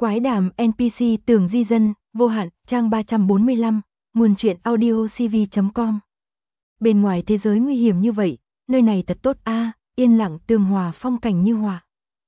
Quái đàm NPC Tường Di Dân, vô hạn, trang 345, nguồn truyện audio cv.com. Bên ngoài thế giới nguy hiểm như vậy, nơi này thật tốt yên lặng tường hòa phong cảnh như họa.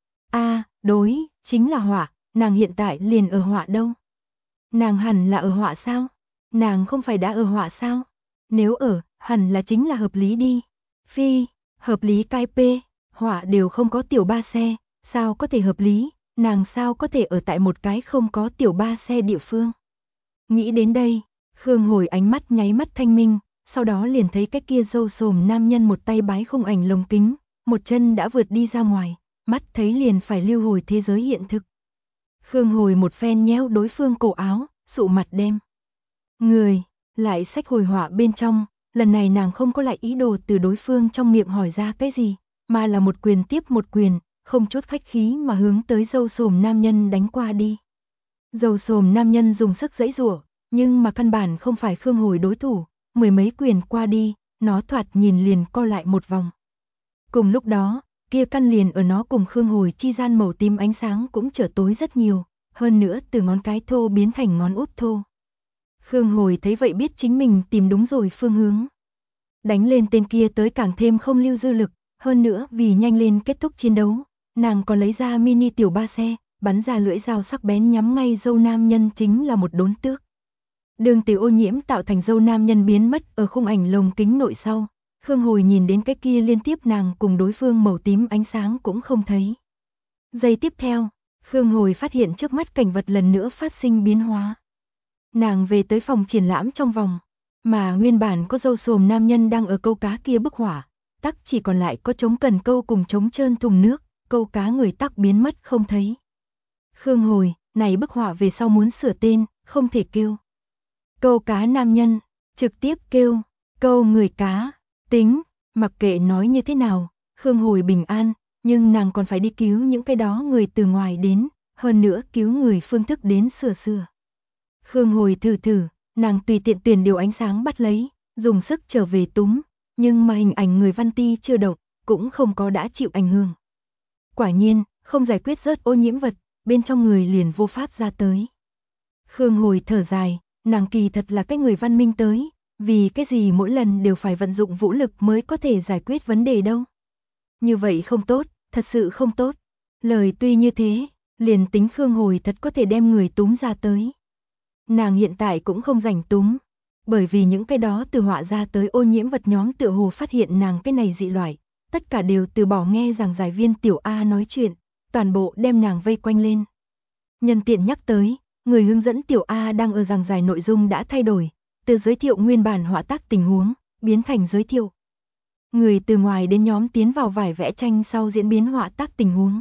Đối, chính là họa, nàng hiện tại liền ở họa đâu? Nàng hẳn là ở họa sao? Nàng không phải đã ở họa sao? Nếu ở, hẳn là chính là hợp lý đi. Phi, hợp lý cái p, họa đều không có tiểu ba xe, sao có thể hợp lý? Nàng sao có thể ở tại một cái không có tiểu ba xe địa phương? Nghĩ đến đây, Khương Hồi ánh mắt nháy mắt thanh minh, sau đó liền thấy cái kia râu xồm nam nhân một tay bái khung ảnh lồng kính, một chân đã vượt đi ra ngoài, mắt thấy liền phải lưu hồi thế giới hiện thực. Khương Hồi một phen nhéo đối phương cổ áo, sụ mặt đem người lại xách hồi họa bên trong, lần này nàng không có lại ý đồ từ đối phương trong miệng hỏi ra cái gì, mà là một quyền tiếp một quyền, không chút khách khí mà hướng tới râu xồm nam nhân đánh qua đi. Râu xồm nam nhân dùng sức giãy giụa, nhưng mà căn bản không phải Khương Hồi đối thủ, mười mấy quyền qua đi, nó thoạt nhìn liền co lại một vòng. Cùng lúc đó, kia căn liền ở nó cùng Khương Hồi chi gian màu tím ánh sáng cũng trở tối rất nhiều, hơn nữa từ ngón cái thô biến thành ngón út thô. Khương Hồi thấy vậy biết chính mình tìm đúng rồi phương hướng. Đánh lên tên kia tới càng thêm không lưu dư lực, hơn nữa vì nhanh lên kết thúc chiến đấu, nàng còn lấy ra mini tiểu ba xe, bắn ra lưỡi dao sắc bén nhắm ngay râu nam nhân chính là một đốn tước. Đường từ ô nhiễm tạo thành râu nam nhân biến mất ở khung ảnh lồng kính nội sau. Khương Hồi nhìn đến cái kia liên tiếp nàng cùng đối phương màu tím ánh sáng cũng không thấy. Giây tiếp theo, Khương Hồi phát hiện trước mắt cảnh vật lần nữa phát sinh biến hóa. Nàng về tới phòng triển lãm trong vòng, mà nguyên bản có râu xồm nam nhân đang ở câu cá kia bức hỏa, tắc chỉ còn lại có trống cần câu cùng trống trơn thùng nước, câu cá người tắc biến mất không thấy. Khương Hồi, này bức họa về sau muốn sửa tên, không thể kêu câu cá nam nhân, trực tiếp kêu câu người cá. Tính, mặc kệ nói như thế nào, Khương Hồi bình an, nhưng nàng còn phải đi cứu những cái đó người từ ngoài đến, hơn nữa cứu người phương thức đến sửa. Khương Hồi thử, nàng tùy tiện tuyển điều ánh sáng bắt lấy, dùng sức trở về túm, nhưng mà hình ảnh người Văn Ti chưa động, cũng không có đã chịu ảnh hưởng. Quả nhiên, không giải quyết rớt ô nhiễm vật, bên trong người liền vô pháp ra tới. Khương Hồi thở dài, nàng kỳ thật là cái người văn minh tới, vì cái gì mỗi lần đều phải vận dụng vũ lực mới có thể giải quyết vấn đề đâu. Như vậy không tốt, thật sự không tốt. Lời tuy như thế, liền tính Khương Hồi thật có thể đem người túm ra tới. Nàng hiện tại cũng không rảnh túm, bởi vì những cái đó từ họa ra tới ô nhiễm vật nhóm tựa hồ phát hiện nàng cái này dị loại, tất cả đều từ bỏ nghe giảng giải viên tiểu A nói chuyện, toàn bộ đem nàng vây quanh lên. Nhân tiện nhắc tới, người hướng dẫn tiểu A đang ở giảng giải nội dung đã thay đổi, từ giới thiệu nguyên bản họa tác tình huống, biến thành giới thiệu người từ ngoài đến nhóm tiến vào vải vẽ tranh sau diễn biến họa tác tình huống.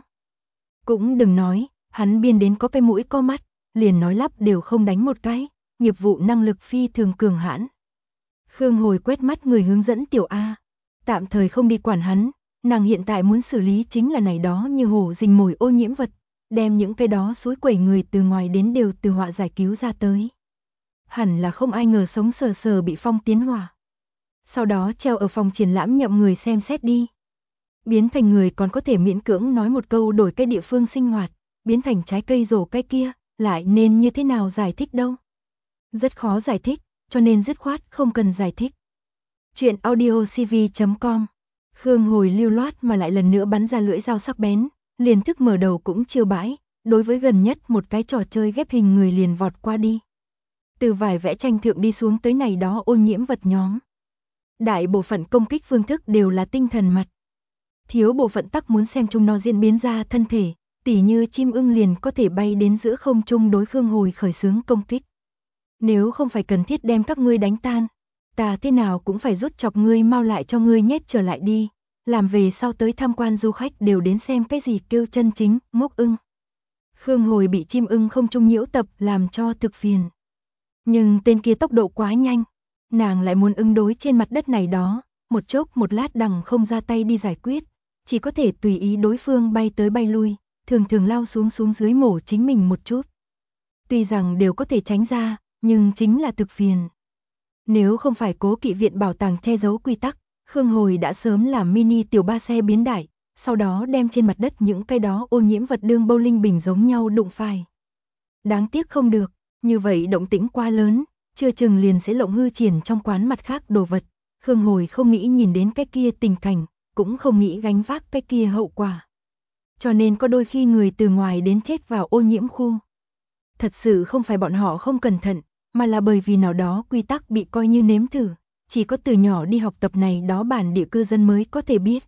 Cũng đừng nói, hắn biên đến có cái mũi có mắt, liền nói lắp đều không đánh một cái, nghiệp vụ năng lực phi thường cường hãn. Khương Hồi quét mắt người hướng dẫn tiểu A, tạm thời không đi quản hắn, nàng hiện tại muốn xử lý chính là này đó như hổ rình mồi ô nhiễm vật, đem những cái đó suối quẩy người từ ngoài đến đều từ họa giải cứu ra tới. Hẳn là không ai ngờ sống sờ sờ bị phong tiến hỏa. Sau đó treo ở phòng triển lãm nhậm người xem xét đi. Biến thành người còn có thể miễn cưỡng nói một câu đổi cái địa phương sinh hoạt, biến thành trái cây rổ cái kia, lại nên như thế nào giải thích đâu. Rất khó giải thích, cho nên dứt khoát không cần giải thích. Chuyện audio cv.com. Khương Hồi lưu loát mà lại lần nữa bắn ra lưỡi dao sắc bén, liền thức mở đầu cũng chưa bãi, đối với gần nhất một cái trò chơi ghép hình người liền vọt qua đi. Từ vải vẽ tranh thượng đi xuống tới này đó ô nhiễm vật nhóm. Đại bộ phận công kích phương thức đều là tinh thần mặt. Thiếu bộ phận tắc muốn xem chúng nó diễn biến ra thân thể, tỉ như chim ưng liền có thể bay đến giữa không trung đối Khương Hồi khởi xướng công kích. Nếu không phải cần thiết đem các ngươi đánh tan, ta thế nào cũng phải rút chọc ngươi mau lại cho ngươi nhét trở lại đi, làm về sau tới tham quan du khách đều đến xem cái gì kêu chân chính, ngốc ưng. Khương Hồi bị chim ưng không trung nhiễu tập làm cho thực phiền. Nhưng tên kia tốc độ quá nhanh, nàng lại muốn ứng đối trên mặt đất này đó, một chốc một lát đằng không ra tay đi giải quyết, chỉ có thể tùy ý đối phương bay tới bay lui, thường lao xuống dưới mổ chính mình một chút. Tuy rằng đều có thể tránh ra, nhưng chính là thực phiền. Nếu không phải Cố Kỵ viện bảo tàng che giấu quy tắc, Khương Hồi đã sớm làm mini tiểu ba xe biến đại, sau đó đem trên mặt đất những cái đó ô nhiễm vật đương bowling bình giống nhau đụng phải. Đáng tiếc không được, như vậy động tĩnh quá lớn, chưa chừng liền sẽ lộng hư triển trong quán mặt khác đồ vật. Khương Hồi không nghĩ nhìn đến cái kia tình cảnh, cũng không nghĩ gánh vác cái kia hậu quả. Cho nên có đôi khi người từ ngoài đến chết vào ô nhiễm khu. Thật sự không phải bọn họ không cẩn thận, mà là bởi vì nào đó quy tắc bị coi như nếm thử, chỉ có từ nhỏ đi học tập này đó bản địa cư dân mới có thể biết.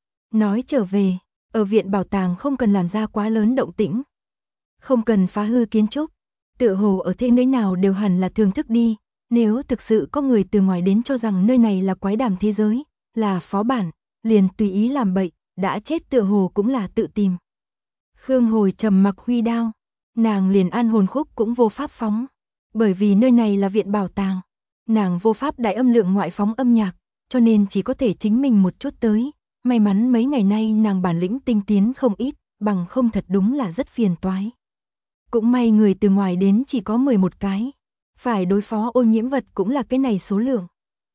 Nói trở về, ở viện bảo tàng không cần làm ra quá lớn động tĩnh, không cần phá hư kiến trúc, tựa hồ ở thế nơi nào đều hẳn là thưởng thức đi, nếu thực sự có người từ ngoài đến cho rằng nơi này là quái đàm thế giới, là phó bản, liền tùy ý làm bậy, đã chết tựa hồ cũng là tự tìm. Khương Hồi trầm mặc huy đao, nàng liền an hồn khúc cũng vô pháp phóng, bởi vì nơi này là viện bảo tàng, nàng vô pháp đại âm lượng ngoại phóng âm nhạc, cho nên chỉ có thể chính mình một chút tới, may mắn mấy ngày nay nàng bản lĩnh tinh tiến không ít, bằng không thật đúng là rất phiền toái. Cũng may người từ ngoài đến chỉ có 11 cái, phải đối phó ô nhiễm vật cũng là cái này số lượng.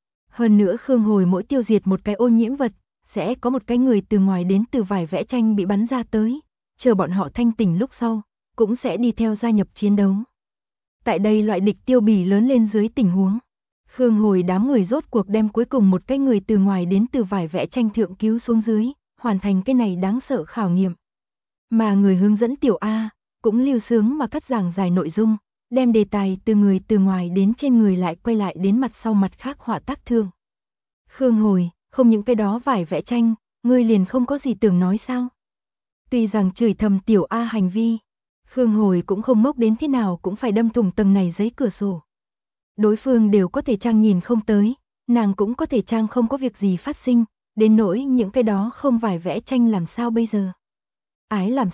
Hơn nữa Khương Hồi mỗi tiêu diệt một cái ô nhiễm vật, sẽ có một cái người từ ngoài đến từ vải vẽ tranh bị bắn ra tới, chờ bọn họ thanh tỉnh lúc sau, cũng sẽ đi theo gia nhập chiến đấu. Tại đây loại địch tiêu bỉ lớn lên dưới tình huống, Khương Hồi đám người rốt cuộc đem cuối cùng một cái người từ ngoài đến từ vải vẽ tranh thượng cứu xuống dưới, hoàn thành cái này đáng sợ khảo nghiệm. Mà người hướng dẫn tiểu A, cũng lưu sướng mà cắt giảng dài nội dung, đem đề tài từ người từ ngoài đến trên người lại quay lại đến mặt sau mặt khác họa tác thương. Khương Hồi, không những cái đó vải vẽ tranh, ngươi liền không có gì tưởng nói sao? Tuy rằng chửi thầm tiểu A hành vi, Khương Hồi cũng không ngốc đến thế nào cũng phải đâm thủng tầng này giấy cửa sổ. Đối phương đều có thể trang nhìn không tới, nàng cũng có thể trang không có việc gì phát sinh, đến nỗi những cái đó không vải vẽ tranh làm sao bây giờ. Ái làm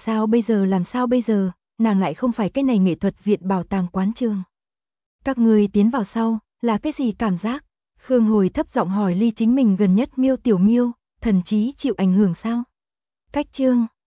sao bây giờ, nàng lại không phải cái này nghệ thuật viện bảo tàng quán trường. Các người tiến vào sau, là cái gì cảm giác? Khương Hồi thấp giọng hỏi ly chính mình gần nhất Miêu Tiểu Miêu, thần trí chịu ảnh hưởng sao? Cách chương